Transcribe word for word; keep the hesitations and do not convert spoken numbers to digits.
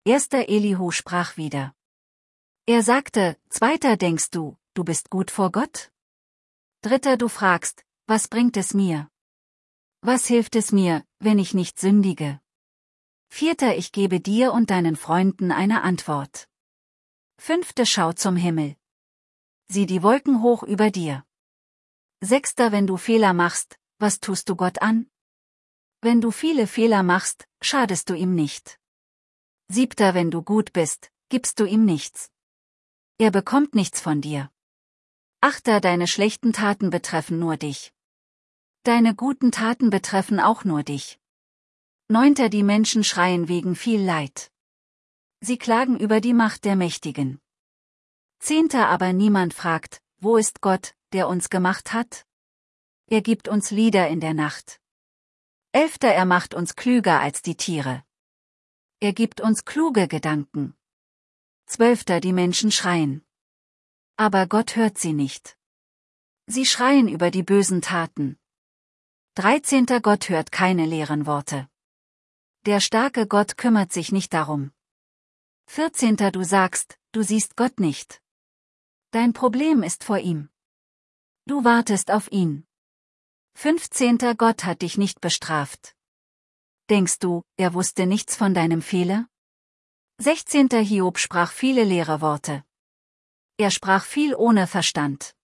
Erster Elihu sprach wieder. Er sagte, Zweiter denkst du, du bist gut vor Gott? Dritter du fragst, was bringt es mir? Was hilft es mir, wenn ich nicht sündige? Vierter ich gebe dir und deinen Freunden eine Antwort. Fünfte schau zum Himmel. Sieh die Wolken hoch über dir. Sechster wenn du Fehler machst, was tust du Gott an? Wenn du viele Fehler machst, schadest du ihm nicht. Siebter wenn du gut bist, gibst du ihm nichts. Er bekommt nichts von dir. Achter deine schlechten Taten betreffen nur dich. Deine guten Taten betreffen auch nur dich. Neunter die Menschen schreien wegen viel Leid. Sie klagen über die Macht der Mächtigen. Zehnter aber niemand fragt, wo ist Gott, der uns gemacht hat? Er gibt uns Lieder in der Nacht. Elfter er macht uns klüger als die Tiere. Er gibt uns kluge Gedanken. Zwölfter die Menschen schreien. Aber Gott hört sie nicht. Sie schreien über die bösen Taten. Dreizehnter Gott hört keine leeren Worte. Der starke Gott kümmert sich nicht darum. Vierzehnter du sagst, du siehst Gott nicht. Dein Problem ist vor ihm. Du wartest auf ihn. Fünfzehnter Gott hat dich nicht bestraft. Denkst du, er wusste nichts von deinem Fehler? Sechzehnter Hiob sprach viele leere Worte. Er sprach viel ohne Verstand.